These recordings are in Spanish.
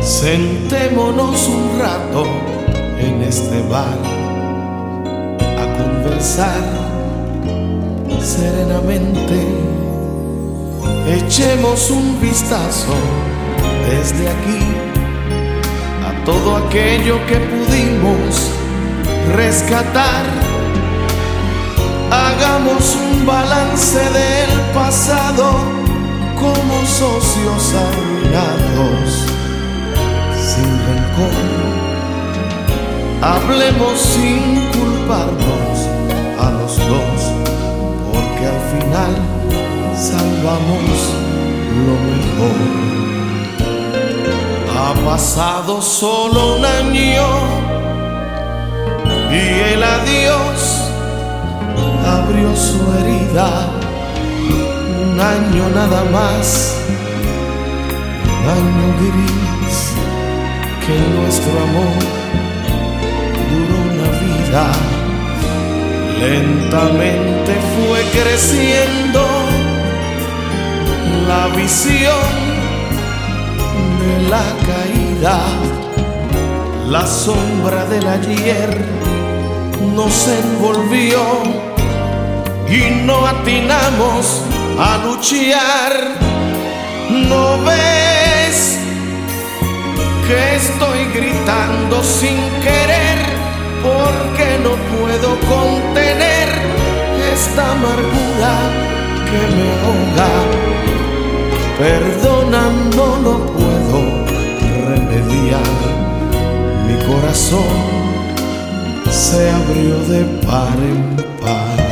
Sentémonos un rato en este bar a conversar serenamente. Echemos un vistazo desde aquí a todo aquello que pudimos rescatar. Hagamos un balance del pasado como socios arruinados, sin rencor. Hablemos sin culparnos a los dos, porque al final salvamos lo mejor. Ha pasado solo un año y el adiós abrió su herida. Un año nada más, un año gris, que nuestro amor duró una vida. Lentamente fue creciendo la visión de la caída. La sombra del ayer nos envolvió y no atinamos a luchar. ¿No ves que estoy gritando sin querer? Porque no puedo contener esta amargura que me ahoga. Perdona, no lo puedo remediar. Mi corazón se abrió de par en par.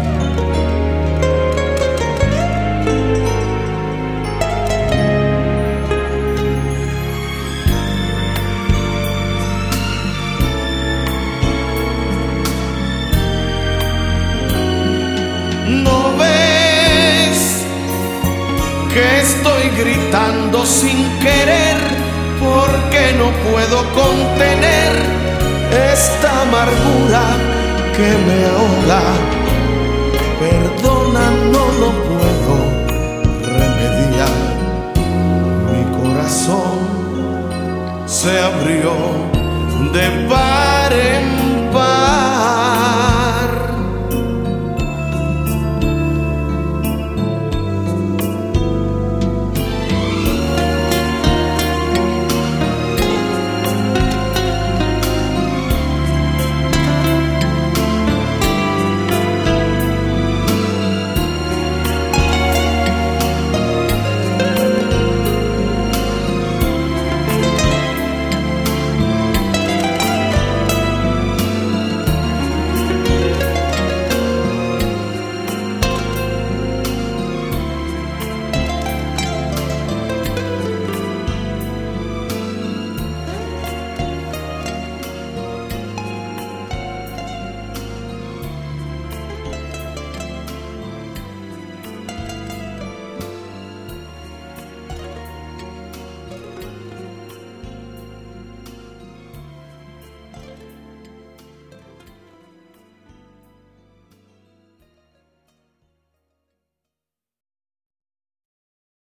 ¿No ves que estoy gritando sin querer? Porque no puedo contener esta amargura que me ahoga. Perdón.